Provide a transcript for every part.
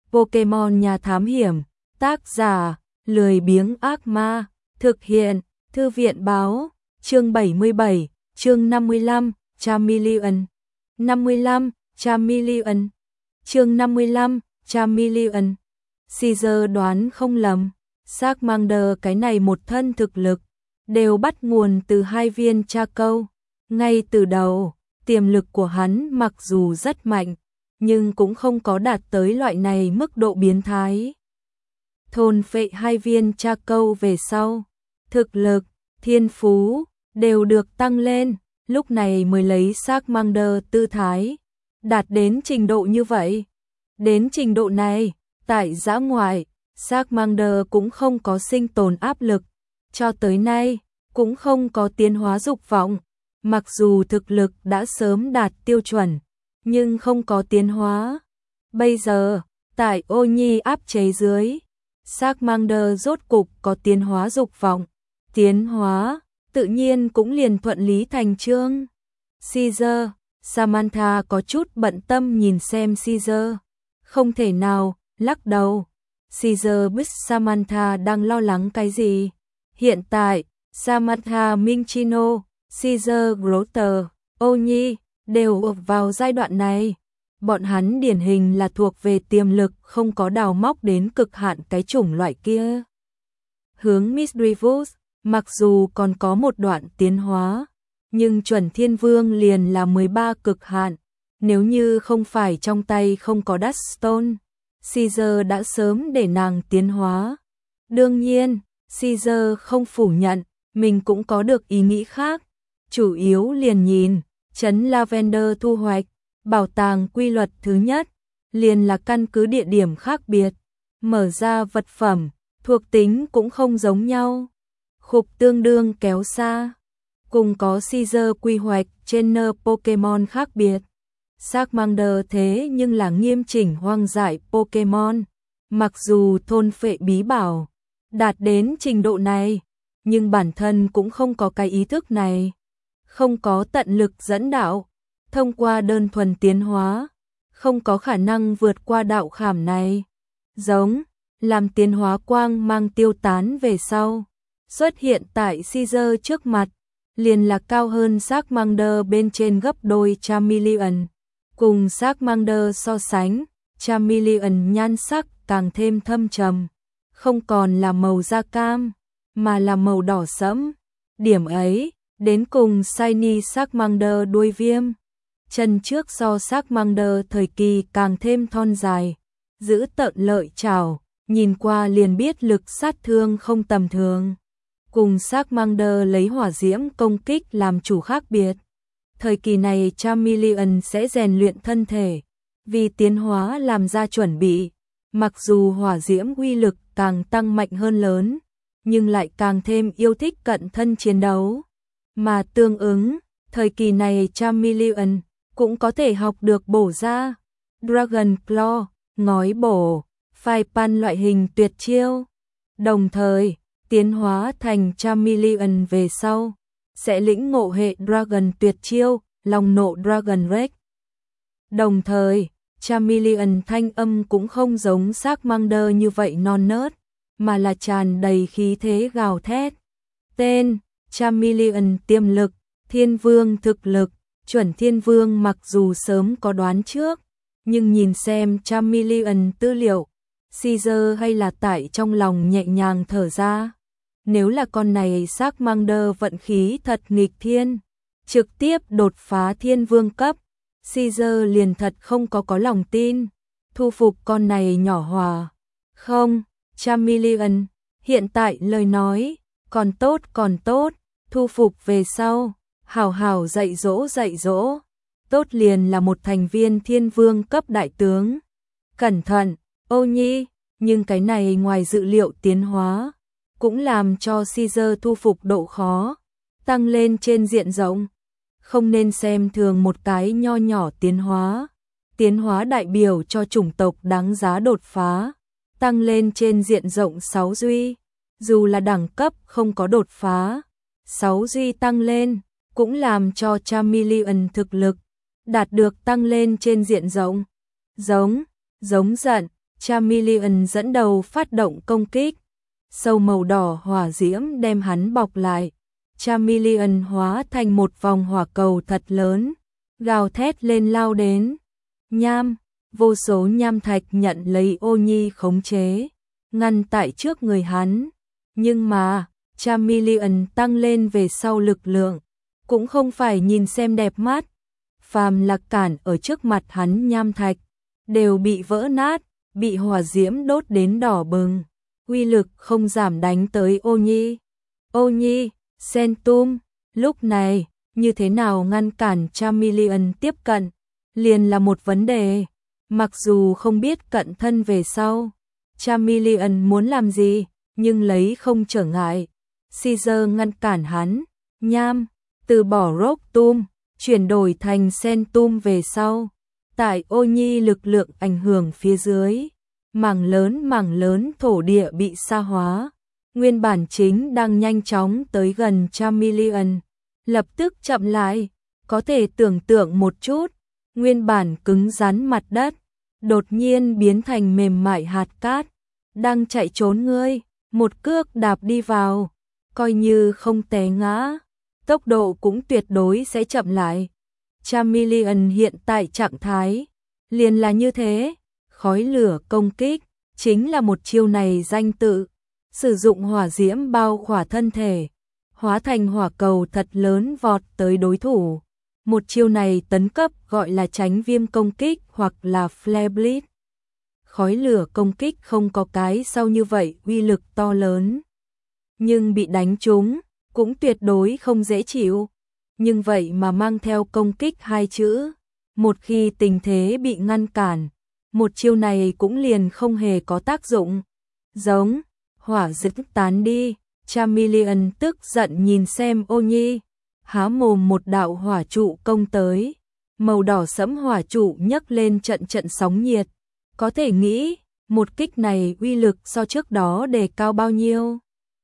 Pokemon Nhà Thám Hiểm, tác giả, lười biếng ác ma, thực hiện, Thư viện báo, chương 77, chương 55, Charmeleon. 55, Charmeleon. Chương 55, Charmeleon. Caesar đoán không lầm, Charmander cái này một thân thực lực, đều bắt nguồn từ 2 viên tra câu. Ngay từ đầu, tiềm lực của hắn mặc dù rất mạnh, nhưng cũng không có đạt tới loại này mức độ biến thái. Thôn phệ 2 viên tra câu về sau, thực lực, thiên phú đều được tăng lên, lúc này mới lấy Charmander tư thái đạt đến trình độ như vậy. Đến trình độ này, tại dã ngoại, Charmander cũng không có sinh tồn áp lực, cho tới nay cũng không có tiến hóa dục vọng. Mặc dù thực lực đã sớm đạt tiêu chuẩn, nhưng không có tiến hóa. Bây giờ, tại Ô Nhi áp chế dưới, Charmander rốt cục có tiến hóa dục vọng. Tiến hóa, tự nhiên cũng liền thuận lý thành chương. Caesar, Samantha có chút bận tâm nhìn xem Caesar. Không thể nào, lắc đầu. Caesar biết Samantha đang lo lắng cái gì. Hiện tại, Samantha Minchino, Caesar Grotter, Ô Nhi đều ở vào giai đoạn này. Bọn hắn điển hình là thuộc về tiềm lực không có đào móc đến cực hạn cái chủng loại kia. Hướng Misdreavus, mặc dù còn có một đoạn tiến hóa, nhưng chuẩn thiên vương liền là 13 cực hạn. Nếu như không phải trong tay không có Duststone, Caesar đã sớm để nàng tiến hóa. Đương nhiên, Caesar không phủ nhận, mình cũng có được ý nghĩ khác. Chủ yếu liền nhìn, trấn Lavender thu hoạch, bảo tàng quy luật thứ nhất, liền là căn cứ địa điểm khác biệt, mở ra vật phẩm, thuộc tính cũng không giống nhau. Khục tương đương kéo xa, cùng có Caesar quy hoạch trainer Pokemon khác biệt. Charmander thế nhưng là nghiêm chỉnh hoang dại Pokemon, mặc dù thôn phệ bí bảo đạt đến trình độ này, nhưng bản thân cũng không có cái ý thức này, không có tận lực dẫn đạo, thông qua đơn thuần tiến hóa, không có khả năng vượt qua đạo khảm này. Giống, làm tiến hóa quang mang tiêu tán về sau, xuất hiện tại Caesar trước mặt, liền là cao hơn Charmander bên trên gấp đôi Charmeleon. Cùng Charmander so sánh, Charmeleon nhan sắc càng thêm thâm trầm, không còn là màu da cam, mà là màu đỏ sẫm. Điểm ấy, đến cùng Shiny Charmander đuôi viêm, chân trước so Charmander thời kỳ càng thêm thon dài, giữ tợn lợi chảo, nhìn qua liền biết lực sát thương không tầm thường. Cùng Charmander lấy hỏa diễm công kích làm chủ khác biệt. Thời kỳ này Charmeleon sẽ rèn luyện thân thể, vì tiến hóa làm ra chuẩn bị. Mặc dù hỏa diễm uy lực càng tăng mạnh hơn lớn, nhưng lại càng thêm yêu thích cận thân chiến đấu. Mà tương ứng, thời kỳ này Charmeleon cũng có thể học được bổ ra Dragon Claw, ngói bổ, phai pan loại hình tuyệt chiêu. Đồng thời, tiến hóa thành Charmeleon về sau, sẽ lĩnh ngộ hệ Dragon tuyệt chiêu, lòng nộ Dragon Rage. Đồng thời, Charmeleon thanh âm cũng không giống Charmander như vậy non nớt, mà là tràn đầy khí thế gào thét. Tên, Charmeleon tiềm lực, thiên vương thực lực, chuẩn thiên vương mặc dù sớm có đoán trước, nhưng nhìn xem Charmeleon tư liệu, Caesar hay là tại trong lòng nhẹ nhàng thở ra. Nếu là con này Charmander vận khí thật nghịch thiên, trực tiếp đột phá thiên vương cấp, Caesar liền thật không có lòng tin thu phục con này nhỏ hòa. Không, Charmeleon, hiện tại lời nói, còn tốt, thu phục về sau, hảo hảo dạy dỗ, tốt liền là một thành viên thiên vương cấp đại tướng. Cẩn thận, Ô Nhi, nhưng cái này ngoài dự liệu tiến hóa, cũng làm cho Caesar thu phục độ khó tăng lên trên diện rộng. Không nên xem thường một cái nho nhỏ tiến hóa đại biểu cho chủng tộc đáng giá đột phá, tăng lên trên diện rộng 6 duy, dù là đẳng cấp không có đột phá, 6 duy tăng lên, cũng làm cho Charmeleon thực lực đạt được tăng lên trên diện rộng. Giống giận, Chameleon dẫn đầu phát động công kích. Sâu màu đỏ hỏa diễm đem hắn bọc lại. Chameleon hóa thành một vòng hỏa cầu thật lớn, gào thét lên lao đến. Nham, vô số nham thạch nhận lấy Ô Nhi khống chế, ngăn tại trước người hắn. Nhưng mà, Chameleon tăng lên về sau lực lượng, cũng không phải nhìn xem đẹp mắt. Phàm là cản ở trước mặt hắn nham thạch, đều bị vỡ nát, bị hỏa diễm đốt đến đỏ bừng. Uy lực không giảm đánh tới Ô Nhi. Ô Nhi, Sentum, lúc này, như thế nào ngăn cản Chameleon tiếp cận, liền là một vấn đề. Mặc dù không biết cận thân về sau, Chameleon muốn làm gì, nhưng lấy không trở ngại. Caesar ngăn cản hắn, nham, từ bỏ Rocktum, chuyển đổi thành Sentum về sau. Tại Ô Nhi lực lượng ảnh hưởng phía dưới, mảng lớn thổ địa bị sa hóa. Nguyên bản chính đang nhanh chóng tới gần Chameleon, lập tức chậm lại. Có thể tưởng tượng một chút, nguyên bản cứng rắn mặt đất, đột nhiên biến thành mềm mại hạt cát. Đang chạy trốn ngươi, một cước đạp đi vào, coi như không té ngã, tốc độ cũng tuyệt đối sẽ chậm lại. Chameleon hiện tại trạng thái liền là như thế. Khói lửa công kích chính là một chiêu này danh tự. Sử dụng hỏa diễm bao khỏa thân thể, hóa thành hỏa cầu thật lớn vọt tới đối thủ. Một chiêu này tấn cấp gọi là tránh viêm công kích hoặc là flare blitz. Khói lửa công kích không có cái sau như vậy uy lực to lớn, nhưng bị đánh trúng cũng tuyệt đối không dễ chịu. Nhưng vậy mà mang theo công kích hai chữ, một khi tình thế bị ngăn cản, một chiêu này cũng liền không hề có tác dụng. Giống, hỏa diễm tán đi. Chameleon tức giận nhìn xem Ô Nhi, há mồm một đạo hỏa trụ công tới. Màu đỏ sẫm hỏa trụ nhấc lên trận trận sóng nhiệt. Có thể nghĩ, một kích này uy lực so trước đó đề cao bao nhiêu.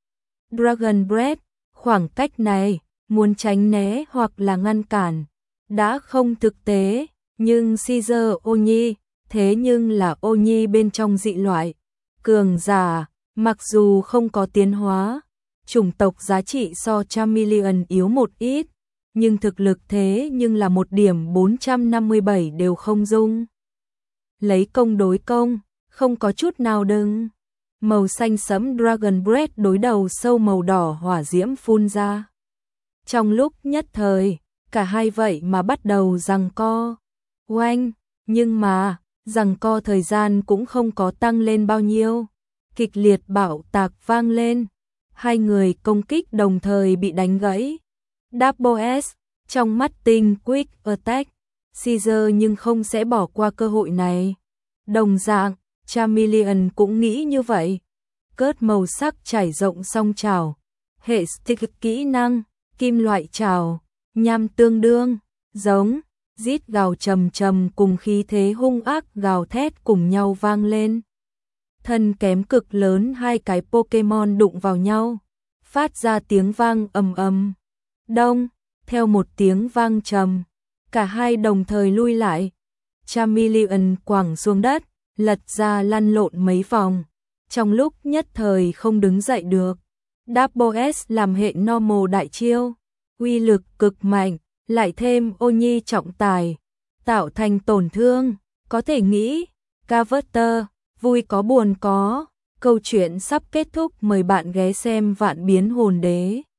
Dragon Breath, khoảng cách này, muốn tránh né hoặc là ngăn cản, đã không thực tế. Nhưng Caesar Ô Nhi, thế nhưng là Ô Nhi bên trong dị loại. Cường giả, mặc dù không có tiến hóa, chủng tộc giá trị so Chameleon yếu một ít, nhưng thực lực thế nhưng là một điểm 457 đều không dung. Lấy công đối công, không có chút nào đừng. Màu xanh sẫm Dragon Breath đối đầu sâu màu đỏ hỏa diễm phun ra. Trong lúc nhất thời, cả hai vậy mà bắt đầu giằng co. Oanh, nhưng mà, giằng co thời gian cũng không có tăng lên bao nhiêu. Kịch liệt bạo tạc vang lên. Hai người công kích đồng thời bị đánh gãy. Double S, trong mắt tinh Quick Attack. Caesar nhưng không sẽ bỏ qua cơ hội này. Đồng dạng, Chameleon cũng nghĩ như vậy. Cớt màu sắc trải rộng song trào. Hệ stick kỹ năng, kim loại trào, nham tương đương, giống, rít gào trầm trầm cùng khí thế hung ác gào thét cùng nhau vang lên. Thân kém cực lớn hai cái Pokemon đụng vào nhau, phát ra tiếng vang ầm ầm. Đông, theo một tiếng vang trầm, cả hai đồng thời lui lại. Chameleon quẳng xuống đất, lật ra lăn lộn mấy vòng, trong lúc nhất thời không đứng dậy được. Double S làm hệ normal đại chiêu, uy lực cực mạnh, lại thêm Ô Nhi trọng tài, tạo thành tổn thương. Có thể nghĩ, Carver, vui có buồn có, câu chuyện sắp kết thúc, mời bạn ghé xem Vạn Biến Hồn Đế.